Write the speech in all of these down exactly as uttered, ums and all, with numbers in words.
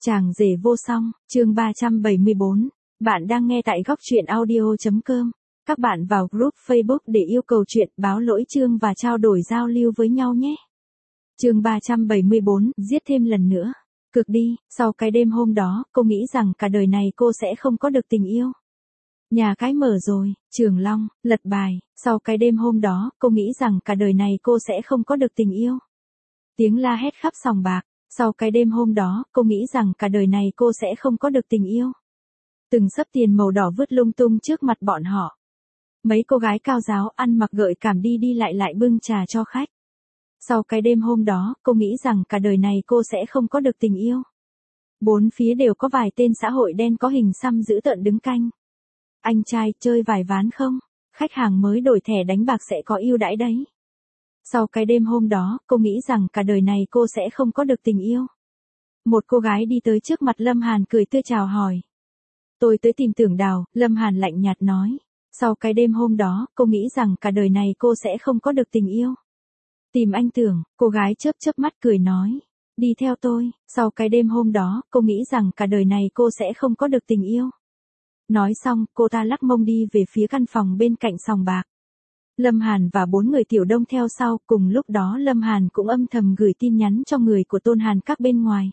Chàng rể vô song, chương ba trăm bảy mươi bốn. Bạn đang nghe tại góc truyện audio.com. Các bạn vào group Facebook để yêu cầu chuyện, báo lỗi chương và trao đổi giao lưu với nhau nhé. Chương ba trăm bảy mươi bốn, giết thêm lần nữa. Cực đi, sau cái đêm hôm đó, cô nghĩ rằng cả đời này cô sẽ không có được tình yêu. Nhà cái mở rồi, Trường Long, lật bài, sau cái đêm hôm đó, cô nghĩ rằng cả đời này cô sẽ không có được tình yêu. Tiếng la hét khắp sòng bạc. Sau cái đêm hôm đó, cô nghĩ rằng cả đời này cô sẽ không có được tình yêu. Từng xấp tiền màu đỏ vứt lung tung trước mặt bọn họ. Mấy cô gái cao giáo ăn mặc gợi cảm đi đi lại lại bưng trà cho khách. Sau cái đêm hôm đó, cô nghĩ rằng cả đời này cô sẽ không có được tình yêu. Bốn phía đều có vài tên xã hội đen có hình xăm dữ tợn đứng canh. Anh trai, chơi vài ván không? Khách hàng mới đổi thẻ đánh bạc sẽ có ưu đãi đấy. Sau cái đêm hôm đó, cô nghĩ rằng cả đời này cô sẽ không có được tình yêu. Một cô gái đi tới trước mặt Lâm Hàn cười tươi chào hỏi. Tôi tới tìm Tưởng Đào, Lâm Hàn lạnh nhạt nói. Sau cái đêm hôm đó, cô nghĩ rằng cả đời này cô sẽ không có được tình yêu. Tìm anh Tưởng, cô gái chớp chớp mắt cười nói. Đi theo tôi, sau cái đêm hôm đó, cô nghĩ rằng cả đời này cô sẽ không có được tình yêu. Nói xong, cô ta lắc mông đi về phía căn phòng bên cạnh sòng bạc. Lâm Hàn và bốn người Tiểu Đông theo sau, cùng lúc đó Lâm Hàn cũng âm thầm gửi tin nhắn cho người của Tôn Hàn các bên ngoài.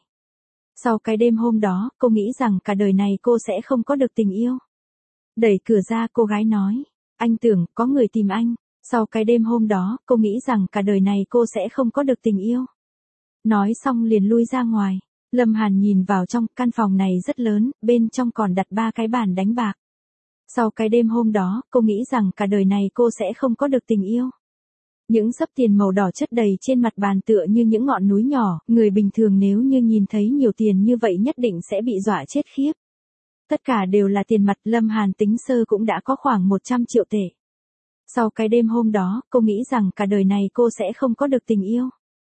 Sau cái đêm hôm đó, cô nghĩ rằng cả đời này cô sẽ không có được tình yêu. Đẩy cửa ra, cô gái nói, anh Tưởng, có người tìm anh. Sau cái đêm hôm đó, cô nghĩ rằng cả đời này cô sẽ không có được tình yêu. Nói xong liền lui ra ngoài. Lâm Hàn nhìn vào trong, căn phòng này rất lớn, bên trong còn đặt ba cái bàn đánh bạc. Sau cái đêm hôm đó, cô nghĩ rằng cả đời này cô sẽ không có được tình yêu. Những xấp tiền màu đỏ chất đầy trên mặt bàn tựa như những ngọn núi nhỏ, người bình thường nếu như nhìn thấy nhiều tiền như vậy nhất định sẽ bị dọa chết khiếp. Tất cả đều là tiền mặt, Lâm Hàn tính sơ cũng đã có khoảng một trăm triệu tệ. Sau cái đêm hôm đó, cô nghĩ rằng cả đời này cô sẽ không có được tình yêu.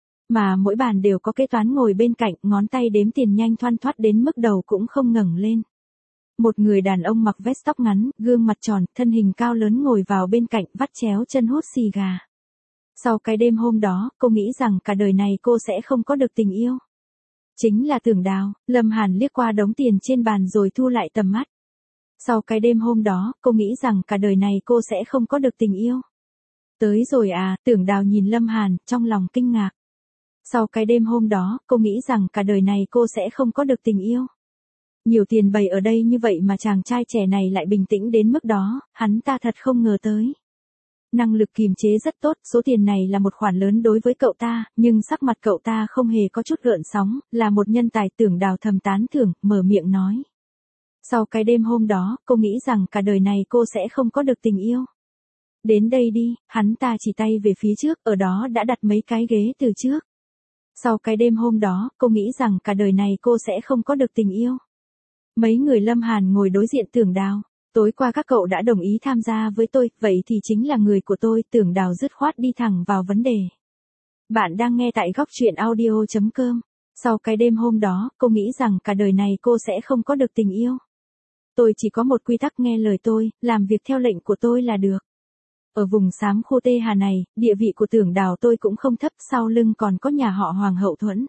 Mà mỗi bàn đều có kế toán ngồi bên cạnh, ngón tay đếm tiền nhanh thoăn thoắt đến mức đầu cũng không ngẩng lên. Một người đàn ông mặc vest tóc ngắn, gương mặt tròn, thân hình cao lớn ngồi vào bên cạnh, vắt chéo chân hút xì gà. Sau cái đêm hôm đó, cô nghĩ rằng cả đời này cô sẽ không có được tình yêu. Chính là Tưởng Đào. Lâm Hàn liếc qua đống tiền trên bàn rồi thu lại tầm mắt. Sau cái đêm hôm đó, cô nghĩ rằng cả đời này cô sẽ không có được tình yêu. Tới rồi à, Tưởng Đào nhìn Lâm Hàn, trong lòng kinh ngạc. Sau cái đêm hôm đó, cô nghĩ rằng cả đời này cô sẽ không có được tình yêu. Nhiều tiền bày ở đây như vậy mà chàng trai trẻ này lại bình tĩnh đến mức đó, hắn ta thật không ngờ tới. Năng lực kiềm chế rất tốt, số tiền này là một khoản lớn đối với cậu ta, nhưng sắc mặt cậu ta không hề có chút gợn sóng, là một nhân tài. Tưởng Đào thầm tán thưởng, mở miệng nói. Sau cái đêm hôm đó, cô nghĩ rằng cả đời này cô sẽ không có được tình yêu. Đến đây đi, hắn ta chỉ tay về phía trước, ở đó đã đặt mấy cái ghế từ trước. Sau cái đêm hôm đó, cô nghĩ rằng cả đời này cô sẽ không có được tình yêu. Mấy người Lâm Hàn ngồi đối diện Tưởng Đào. Tối qua các cậu đã đồng ý tham gia với tôi, vậy thì chính là người của tôi. Tưởng Đào dứt khoát đi thẳng vào vấn đề. Bạn đang nghe tại góc truyện audio.com. Sau cái đêm hôm đó, cô nghĩ rằng cả đời này cô sẽ không có được tình yêu. Tôi chỉ có một quy tắc, nghe lời tôi, làm việc theo lệnh của tôi là được. Ở vùng xám khu Tê Hà này, địa vị của Tưởng Đào tôi cũng không thấp, sau lưng còn có nhà họ Hoàng hậu thuẫn.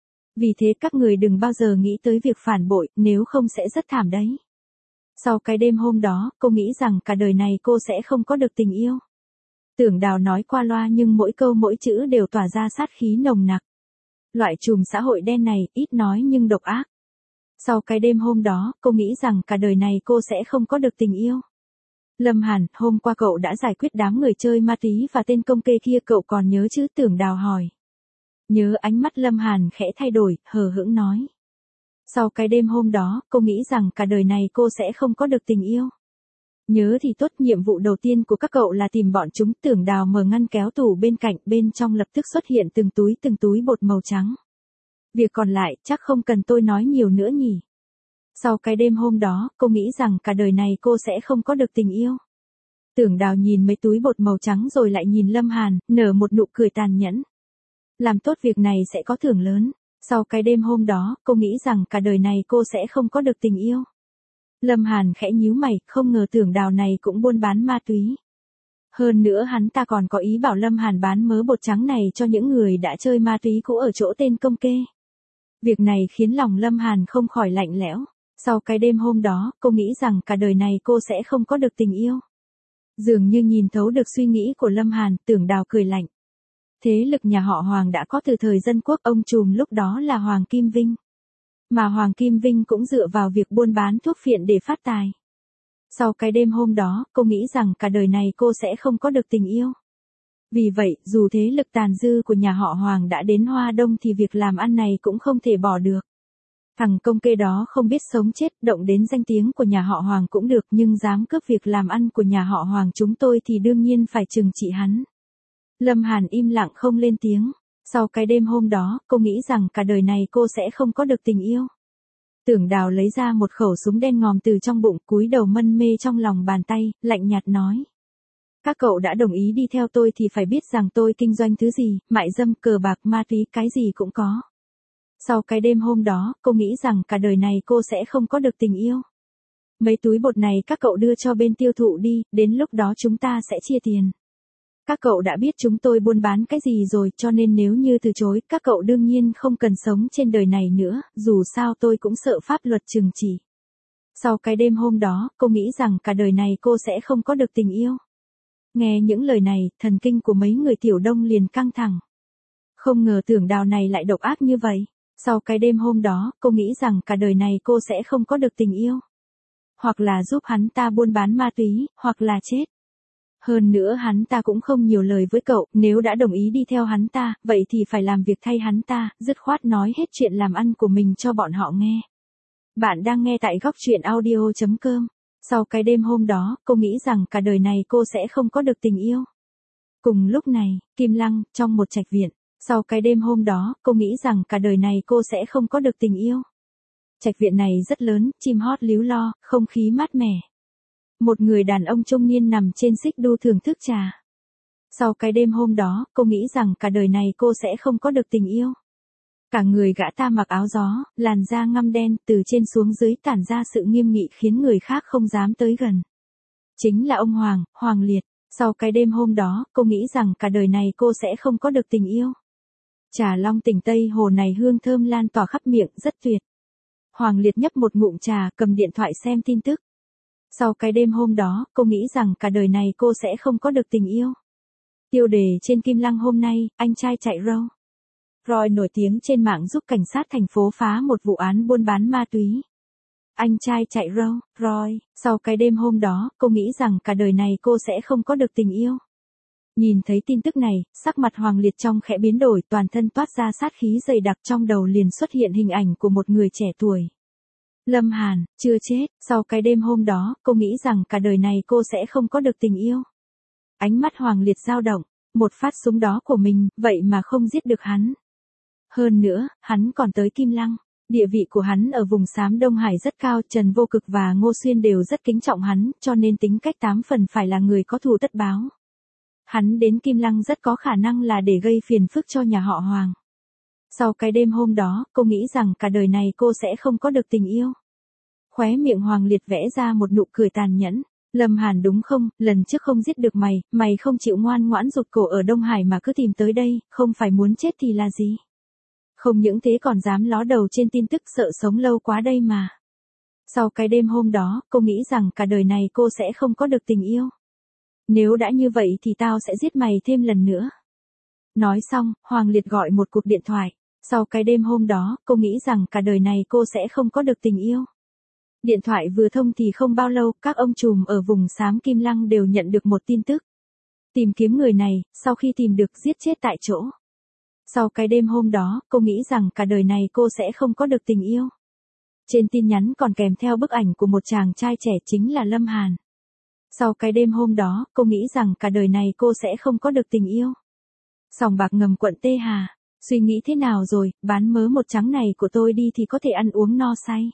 Vì thế các người đừng bao giờ nghĩ tới việc phản bội, nếu không sẽ rất thảm đấy. Sau cái đêm hôm đó, cô nghĩ rằng cả đời này cô sẽ không có được tình yêu. Tưởng Đào nói qua loa nhưng mỗi câu mỗi chữ đều tỏa ra sát khí nồng nặc. Loại chùm xã hội đen này, ít nói nhưng độc ác. Sau cái đêm hôm đó, cô nghĩ rằng cả đời này cô sẽ không có được tình yêu. Lâm Hàn, hôm qua cậu đã giải quyết đám người chơi ma túy và tên công kê kia, cậu còn nhớ chứ? Tưởng Đào hỏi. Nhớ. Ánh mắt Lâm Hàn khẽ thay đổi, hờ hững nói. Sau cái đêm hôm đó, cô nghĩ rằng cả đời này cô sẽ không có được tình yêu. Nhớ thì tốt, nhiệm vụ đầu tiên của các cậu là tìm bọn chúng. Tưởng Đào mở ngăn kéo tủ bên cạnh, bên trong lập tức xuất hiện từng túi từng túi bột màu trắng. Việc còn lại, chắc không cần tôi nói nhiều nữa nhỉ. Sau cái đêm hôm đó, cô nghĩ rằng cả đời này cô sẽ không có được tình yêu. Tưởng Đào nhìn mấy túi bột màu trắng rồi lại nhìn Lâm Hàn, nở một nụ cười tàn nhẫn. Làm tốt việc này sẽ có thưởng lớn. Sau cái đêm hôm đó, cô nghĩ rằng cả đời này cô sẽ không có được tình yêu. Lâm Hàn khẽ nhíu mày, không ngờ Tưởng Đào này cũng buôn bán ma túy. Hơn nữa hắn ta còn có ý bảo Lâm Hàn bán mớ bột trắng này cho những người đã chơi ma túy cũ ở chỗ tên công kê. Việc này khiến lòng Lâm Hàn không khỏi lạnh lẽo. Sau cái đêm hôm đó, cô nghĩ rằng cả đời này cô sẽ không có được tình yêu. Dường như nhìn thấu được suy nghĩ của Lâm Hàn, Tưởng Đào cười lạnh. Thế lực nhà họ Hoàng đã có từ thời Dân Quốc, ông trùm lúc đó là Hoàng Kim Vinh. Mà Hoàng Kim Vinh cũng dựa vào việc buôn bán thuốc phiện để phát tài. Sau cái đêm hôm đó, cô nghĩ rằng cả đời này cô sẽ không có được tình yêu. Vì vậy, dù thế lực tàn dư của nhà họ Hoàng đã đến Hoa Đông thì việc làm ăn này cũng không thể bỏ được. Thằng công kê đó không biết sống chết, động đến danh tiếng của nhà họ Hoàng cũng được, nhưng dám cướp việc làm ăn của nhà họ Hoàng chúng tôi thì đương nhiên phải trừng trị hắn. Lâm Hàn im lặng không lên tiếng. Sau cái đêm hôm đó, cô nghĩ rằng cả đời này cô sẽ không có được tình yêu. Tưởng Đào lấy ra một khẩu súng đen ngòm từ trong bụng, cúi đầu mân mê trong lòng bàn tay, lạnh nhạt nói. Các cậu đã đồng ý đi theo tôi thì phải biết rằng tôi kinh doanh thứ gì, mại dâm, cờ bạc, ma túy, cái gì cũng có. Sau cái đêm hôm đó, cô nghĩ rằng cả đời này cô sẽ không có được tình yêu. Mấy túi bột này các cậu đưa cho bên tiêu thụ đi, đến lúc đó chúng ta sẽ chia tiền. Các cậu đã biết chúng tôi buôn bán cái gì rồi, cho nên nếu như từ chối, các cậu đương nhiên không cần sống trên đời này nữa, dù sao tôi cũng sợ pháp luật trừng trị. Sau cái đêm hôm đó, cô nghĩ rằng cả đời này cô sẽ không có được tình yêu. Nghe những lời này, thần kinh của mấy người Tiểu Đông liền căng thẳng. Không ngờ Tưởng Đào này lại độc ác như vậy. Sau cái đêm hôm đó, cô nghĩ rằng cả đời này cô sẽ không có được tình yêu. Hoặc là giúp hắn ta buôn bán ma túy, hoặc là chết. Hơn nữa hắn ta cũng không nhiều lời với cậu, nếu đã đồng ý đi theo hắn ta, vậy thì phải làm việc thay hắn ta, dứt khoát nói hết chuyện làm ăn của mình cho bọn họ nghe. Bạn đang nghe tại góc truyện audio chấm com. Sau cái đêm hôm đó, cô nghĩ rằng cả đời này cô sẽ không có được tình yêu. Cùng lúc này, Kim Lăng, trong một trạch viện. Sau cái đêm hôm đó, cô nghĩ rằng cả đời này cô sẽ không có được tình yêu. Trạch viện này rất lớn, chim hót líu lo, không khí mát mẻ. Một người đàn ông trung niên nằm trên xích đu thưởng thức trà. Sau cái đêm hôm đó, cô nghĩ rằng cả đời này cô sẽ không có được tình yêu. Cả người gã ta mặc áo gió, làn da ngăm đen, từ trên xuống dưới tản ra sự nghiêm nghị khiến người khác không dám tới gần. Chính là ông Hoàng, Hoàng Liệt. Sau cái đêm hôm đó, cô nghĩ rằng cả đời này cô sẽ không có được tình yêu. Trà long tỉnh Tây Hồ này hương thơm lan tỏa khắp miệng, rất tuyệt. Hoàng Liệt nhấp một ngụm trà, cầm điện thoại xem tin tức. Sau cái đêm hôm đó, cô nghĩ rằng cả đời này cô sẽ không có được tình yêu. Tiêu đề trên Kim Lăng hôm nay, anh trai chạy râu. Roy nổi tiếng trên mạng giúp cảnh sát thành phố phá một vụ án buôn bán ma túy. Anh trai chạy râu, Roy. Sau cái đêm hôm đó, cô nghĩ rằng cả đời này cô sẽ không có được tình yêu. Nhìn thấy tin tức này, sắc mặt Hoàng Liệt trong khẽ biến đổi, toàn thân toát ra sát khí dày đặc, trong đầu liền xuất hiện hình ảnh của một người trẻ tuổi. Lâm Hàn, chưa chết. Sau cái đêm hôm đó, cô nghĩ rằng cả đời này cô sẽ không có được tình yêu. Ánh mắt Hoàng Liệt dao động, một phát súng đó của mình, vậy mà không giết được hắn. Hơn nữa, hắn còn tới Kim Lăng. Địa vị của hắn ở vùng xám Đông Hải rất cao, Trần Vô Cực và Ngô Xuyên đều rất kính trọng hắn, cho nên tính cách tám phần phải là người có thù tất báo. Hắn đến Kim Lăng rất có khả năng là để gây phiền phức cho nhà họ Hoàng. Sau cái đêm hôm đó, cô nghĩ rằng cả đời này cô sẽ không có được tình yêu. Khóe miệng Hoàng Liệt vẽ ra một nụ cười tàn nhẫn. Lâm Hàn đúng không, lần trước không giết được mày, mày không chịu ngoan ngoãn rụt cổ ở Đông Hải mà cứ tìm tới đây, không phải muốn chết thì là gì? Không những thế còn dám ló đầu trên tin tức, sợ sống lâu quá đây mà. Sau cái đêm hôm đó, cô nghĩ rằng cả đời này cô sẽ không có được tình yêu. Nếu đã như vậy thì tao sẽ giết mày thêm lần nữa. Nói xong, Hoàng Liệt gọi một cuộc điện thoại. Sau cái đêm hôm đó, cô nghĩ rằng cả đời này cô sẽ không có được tình yêu. Điện thoại vừa thông thì không bao lâu, các ông trùm ở vùng xám Kim Lăng đều nhận được một tin tức. Tìm kiếm người này, sau khi tìm được giết chết tại chỗ. Sau cái đêm hôm đó, cô nghĩ rằng cả đời này cô sẽ không có được tình yêu. Trên tin nhắn còn kèm theo bức ảnh của một chàng trai trẻ, chính là Lâm Hàn. Sau cái đêm hôm đó, cô nghĩ rằng cả đời này cô sẽ không có được tình yêu. Sòng bạc ngầm quận Tê Hà, suy nghĩ thế nào rồi, bán mớ một trắng này của tôi đi thì có thể ăn uống no say.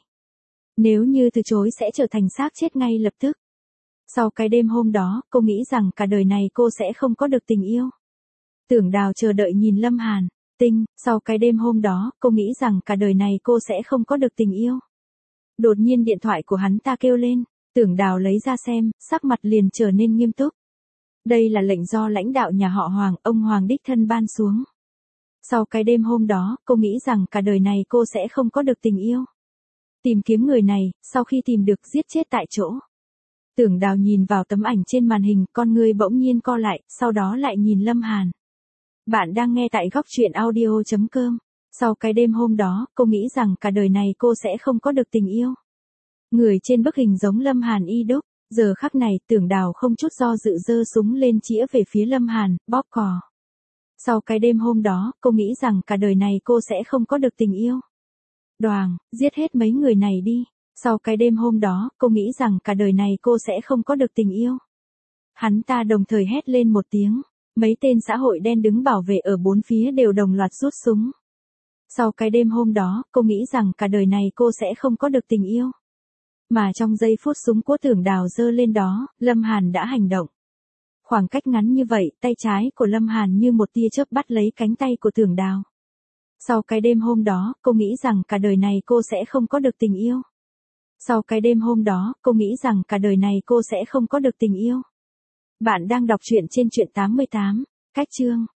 Nếu như từ chối sẽ trở thành xác chết ngay lập tức. Sau cái đêm hôm đó, cô nghĩ rằng cả đời này cô sẽ không có được tình yêu. Tưởng Đào chờ đợi nhìn Lâm Hàn, Tinh, sau cái đêm hôm đó, cô nghĩ rằng cả đời này cô sẽ không có được tình yêu. Đột nhiên điện thoại của hắn ta kêu lên, Tưởng Đào lấy ra xem, sắc mặt liền trở nên nghiêm túc. Đây là lệnh do lãnh đạo nhà họ Hoàng, ông Hoàng đích thân ban xuống. Sau cái đêm hôm đó, cô nghĩ rằng cả đời này cô sẽ không có được tình yêu. Tìm kiếm người này, sau khi tìm được giết chết tại chỗ. Tưởng Đào nhìn vào tấm ảnh trên màn hình, con người bỗng nhiên co lại, sau đó lại nhìn Lâm Hàn. Bạn đang nghe tại góc truyện audio.com. Sau cái đêm hôm đó, cô nghĩ rằng cả đời này cô sẽ không có được tình yêu. Người trên bức hình giống Lâm Hàn y đúc, giờ khắc này Tưởng Đào không chút do dự giơ súng lên chĩa về phía Lâm Hàn, bóp cò. Sau cái đêm hôm đó, cô nghĩ rằng cả đời này cô sẽ không có được tình yêu. Đoàng, giết hết mấy người này đi. Sau cái đêm hôm đó, cô nghĩ rằng cả đời này cô sẽ không có được tình yêu. Hắn ta đồng thời hét lên một tiếng. Mấy tên xã hội đen đứng bảo vệ ở bốn phía đều đồng loạt rút súng. Sau cái đêm hôm đó, cô nghĩ rằng cả đời này cô sẽ không có được tình yêu. Mà trong giây phút súng của Tưởng Đào giơ lên đó, Lâm Hàn đã hành động. Khoảng cách ngắn như vậy, tay trái của Lâm Hàn như một tia chớp bắt lấy cánh tay của Tưởng Đào. Sau cái đêm hôm đó, cô nghĩ rằng cả đời này cô sẽ không có được tình yêu. Sau cái đêm hôm đó, cô nghĩ rằng cả đời này cô sẽ không có được tình yêu. Bạn đang đọc truyện trên truyện tám mươi tám, cách chương.